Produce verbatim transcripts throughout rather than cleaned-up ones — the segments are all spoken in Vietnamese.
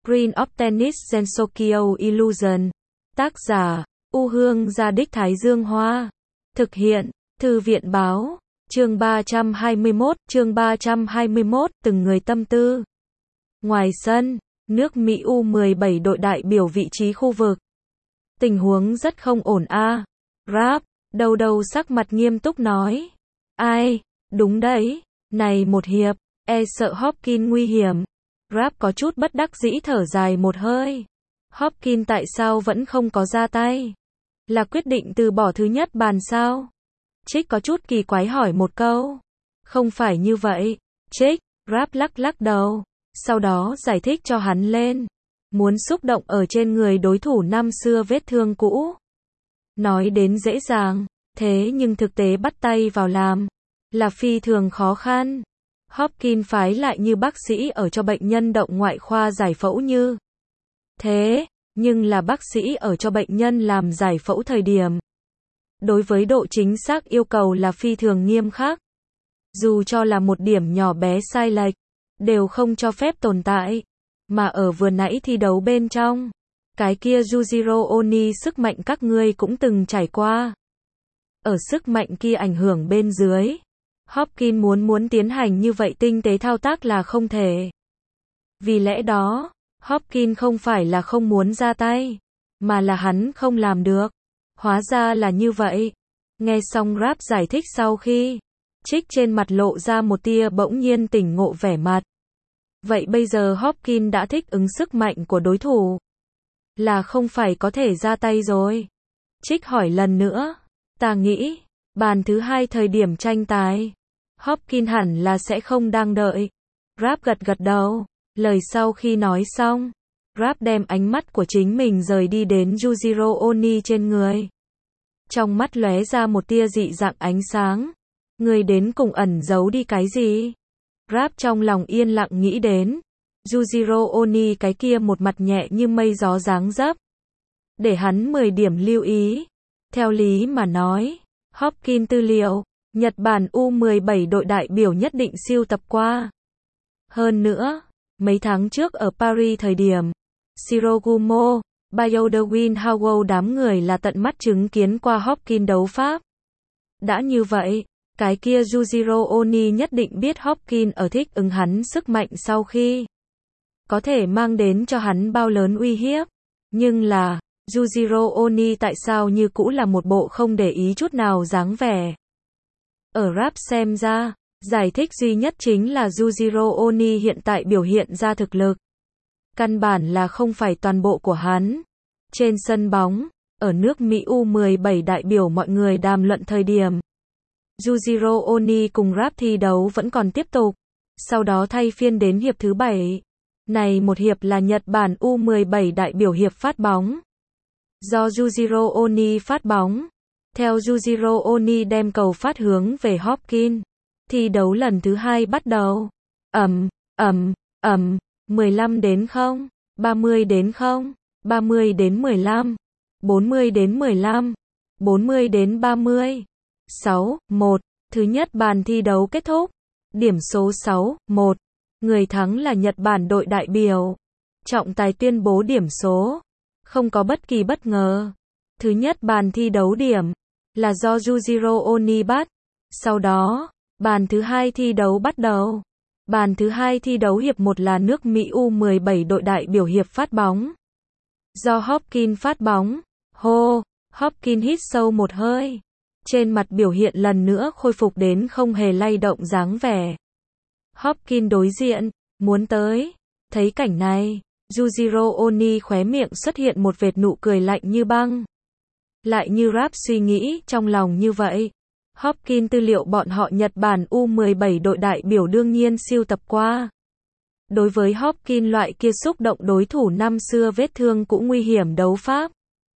Green of Tennis Gensokyo Illusion. Tác giả, U Hương Gia Đích Thái Dương Hoa. Thực hiện, Thư viện Báo. Chương ba trăm hai mươi mốt, chương ba trăm hai mươi mốt, từng người tâm tư. Ngoài sân, nước Mỹ U mười bảy đội đại biểu vị trí khu vực. Tình huống rất không ổn a. Rap, đầu đầu sắc mặt nghiêm túc nói. Ai, đúng đấy, này một hiệp, e sợ Hopkins nguy hiểm. Rap có chút bất đắc dĩ thở dài một hơi. Hopkins tại sao vẫn không có ra tay? Là quyết định từ bỏ thứ nhất bàn sao? Trích có chút kỳ quái hỏi một câu. Không phải như vậy. Trích, Rap lắc lắc đầu. Sau đó giải thích cho hắn lên. Muốn xúc động ở trên người đối thủ năm xưa vết thương cũ. Nói đến dễ dàng, thế nhưng thực tế bắt tay vào làm là phi thường khó khăn. Hopkins phái lại như bác sĩ ở cho bệnh nhân động ngoại khoa giải phẫu như thế, nhưng là bác sĩ ở cho bệnh nhân làm giải phẫu thời điểm. Đối với độ chính xác yêu cầu là phi thường nghiêm khắc. Dù cho là một điểm nhỏ bé sai lệch, đều không cho phép tồn tại. Mà ở vừa nãy thi đấu bên trong, cái kia Yujiro Oni sức mạnh các ngươi cũng từng trải qua. Ở sức mạnh kia ảnh hưởng bên dưới, Hopkins muốn muốn tiến hành như vậy tinh tế thao tác là không thể. Vì lẽ đó, Hopkins không phải là không muốn ra tay, mà là hắn không làm được. Hóa ra là như vậy. Nghe xong Rap giải thích sau khi, Trích trên mặt lộ ra một tia bỗng nhiên tỉnh ngộ vẻ mặt. Vậy bây giờ Hopkins đã thích ứng sức mạnh của đối thủ, là không phải có thể ra tay rồi. Trích hỏi lần nữa. Ta nghĩ, bàn thứ hai thời điểm tranh tài, Hopkins hẳn là sẽ không đang đợi. Rap gật gật đầu. Lời sau khi nói xong, Rap đem ánh mắt của chính mình rời đi đến Yujiro Oni trên người. Trong mắt lóe ra một tia dị dạng ánh sáng. Người đến cùng ẩn giấu đi cái gì? Rap trong lòng yên lặng nghĩ đến Yujiro Oni cái kia một mặt nhẹ như mây gió dáng dấp. Để hắn mười điểm lưu ý. Theo lý mà nói, Hopkins tư liệu, Nhật Bản U mười bảy đội đại biểu nhất định siêu tập qua. Hơn nữa, mấy tháng trước ở Paris thời điểm, Shirogumo, Bayodewin Howell đám người là tận mắt chứng kiến qua Hopkins đấu pháp. Đã như vậy, cái kia Yujiro Oni nhất định biết Hopkins ở thích ứng hắn sức mạnh sau khi có thể mang đến cho hắn bao lớn uy hiếp. Nhưng là, Yujiro Oni tại sao như cũ là một bộ không để ý chút nào dáng vẻ. Ở Rap xem ra, giải thích duy nhất chính là Yujiro Oni hiện tại biểu hiện ra thực lực. Căn bản là không phải toàn bộ của hắn. Trên sân bóng, ở nước Mỹ U mười bảy đại biểu mọi người đàm luận thời điểm. Yujiro Oni cùng Rap thi đấu vẫn còn tiếp tục. Sau đó thay phiên đến hiệp thứ bảy. Này một hiệp là Nhật Bản U mười bảy đại biểu hiệp phát bóng. Do Yujiro Oni phát bóng. Theo Yujiro Oni đem cầu phát hướng về Hopkins. Thi đấu lần thứ hai bắt đầu. Ầm, ầm, ầm, mười lăm đến không, ba mươi đến không, ba mươi đến mười lăm, bốn mươi đến mười lăm, bốn mươi đến ba mươi. sáu, một. Thứ nhất bàn thi đấu kết thúc. Điểm số sáu, một. Người thắng là Nhật Bản đội đại biểu. Trọng tài tuyên bố điểm số. Không có bất kỳ bất ngờ. Thứ nhất bàn thi đấu điểm là do Yujiro Oni bắt. Sau đó, bàn thứ hai thi đấu bắt đầu. Bàn thứ hai thi đấu hiệp một là nước Mỹ U mười bảy đội đại biểu hiệp phát bóng. Do Hopkins phát bóng. Hô, Hopkins hít sâu một hơi. Trên mặt biểu hiện lần nữa khôi phục đến không hề lay động dáng vẻ. Hopkins đối diện, muốn tới. Thấy cảnh này, Yujiro Oni khóe miệng xuất hiện một vệt nụ cười lạnh như băng. Lại như Rap suy nghĩ trong lòng như vậy. Hopkins tư liệu bọn họ Nhật Bản U mười bảy đội đại biểu đương nhiên siêu tập qua. Đối với Hopkins loại kia xúc động đối thủ năm xưa vết thương cũng nguy hiểm đấu pháp.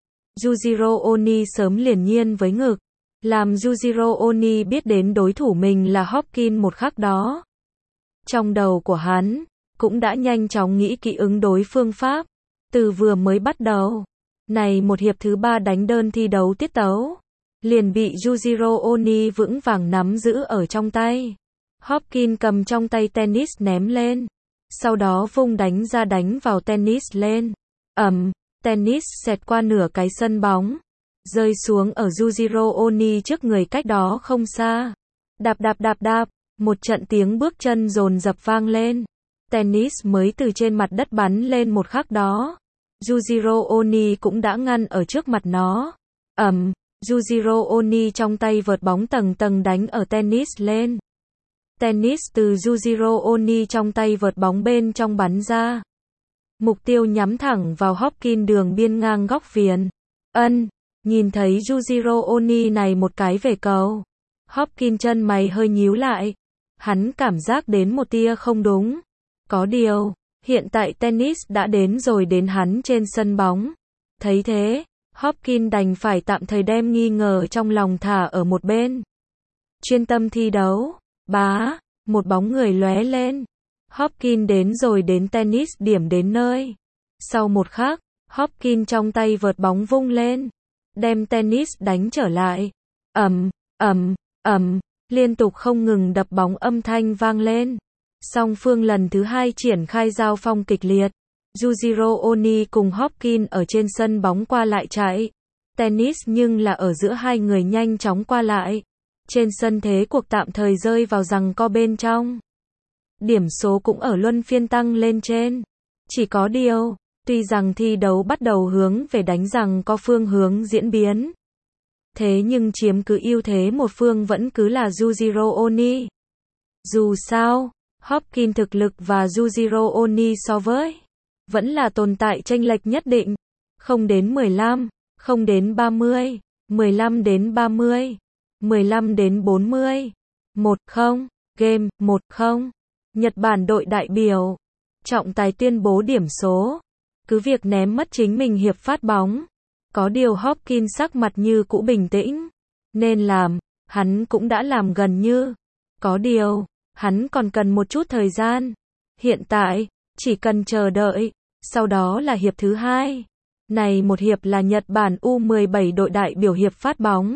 Yujiro Oni sớm liền nhiên với ngực. Làm Yujiro Oni biết đến đối thủ mình là Hopkins một khắc đó. Trong đầu của hắn, cũng đã nhanh chóng nghĩ kỹ ứng đối phương pháp. Từ vừa mới bắt đầu. Này một hiệp thứ ba đánh đơn thi đấu tiết tấu. Liền bị Yujiro Oni vững vàng nắm giữ ở trong tay. Hopkins cầm trong tay tennis ném lên. sau đó vung đánh ra đánh vào tennis lên. Ầm, tennis xẹt qua nửa cái sân bóng, rơi xuống ở Yujiro Oni trước người cách đó không xa. Đạp đạp đạp đạp, một trận tiếng bước chân dồn dập vang lên. Tennis mới từ trên mặt đất bắn lên một khắc đó, Yujiro Oni cũng đã ngăn ở trước mặt nó. Ầm, Yujiro Oni trong tay vợt bóng tầng tầng đánh ở tennis lên. Tennis từ Yujiro Oni trong tay vợt bóng bên trong bắn ra. Mục tiêu nhắm thẳng vào Hopkins đường biên ngang góc viền. Ân, nhìn thấy Yujiro Oni này một cái về cầu. Hopkins chân mày hơi nhíu lại. Hắn cảm giác đến một tia không đúng. Có điều, hiện tại tennis đã đến rồi đến hắn trên sân bóng. Thấy thế, Hopkins đành phải tạm thời đem nghi ngờ trong lòng thả ở một bên. Chuyên tâm thi đấu. Bá, một bóng người lóe lên. Hopkins đến rồi đến tennis điểm đến nơi. Sau một khắc, Hopkins trong tay vợt bóng vung lên, đem tennis đánh trở lại. Ầm, ầm, ầm, liên tục không ngừng đập bóng âm thanh vang lên. Song phương lần thứ hai triển khai giao phong kịch liệt. Yujiro Oni cùng Hopkins ở trên sân bóng qua lại chạy. Tennis nhưng là ở giữa hai người nhanh chóng qua lại. Trên sân thế cuộc tạm thời rơi vào giằng co bên trong. Điểm số cũng ở luân phiên tăng lên trên. Chỉ có điều, tuy rằng thi đấu bắt đầu hướng về đánh giằng co phương hướng diễn biến. Thế nhưng chiếm cứ ưu thế một phương vẫn cứ là Yujiro Oni. Dù sao, Hopkins thực lực và Yujiro Oni so với vẫn là tồn tại chênh lệch nhất định. Không đến mười lăm, không đến ba mươi, mười lăm đến ba mươi, mười lăm đến bốn mươi. một không, game, một không. Nhật Bản đội đại biểu. Trọng tài tuyên bố điểm số. Cứ việc ném mất chính mình hiệp phát bóng. Có điều Hopkins sắc mặt như cũ bình tĩnh. Nên làm, hắn cũng đã làm gần như. Có điều, hắn còn cần một chút thời gian. Hiện tại, chỉ cần chờ đợi. Sau đó là hiệp thứ hai. Này một hiệp là Nhật Bản U mười bảy đội đại biểu hiệp phát bóng.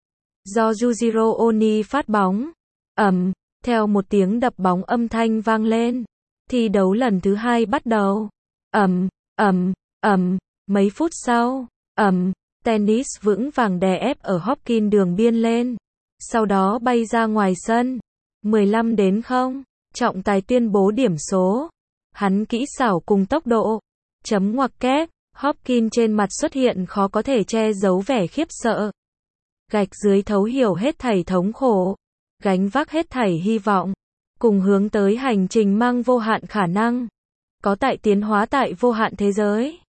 Do Yujiro Oni phát bóng. Ầm, theo một tiếng đập bóng âm thanh vang lên. Thi đấu lần thứ hai bắt đầu. Ầm, ầm, ầm, mấy phút sau. Ầm, tennis vững vàng đè ép ở Hopkins đường biên lên. Sau đó bay ra ngoài sân. mười lăm đến không. Trọng tài tuyên bố điểm số. Hắn kỹ xảo cùng tốc độ. Chấm ngoặc kép. Hopkins trên mặt xuất hiện khó có thể che giấu vẻ khiếp sợ. Gạch dưới thấu hiểu hết thảy thống khổ. Gánh vác hết thảy hy vọng. Cùng hướng tới hành trình mang vô hạn khả năng. Có tại tiến hóa tại vô hạn thế giới.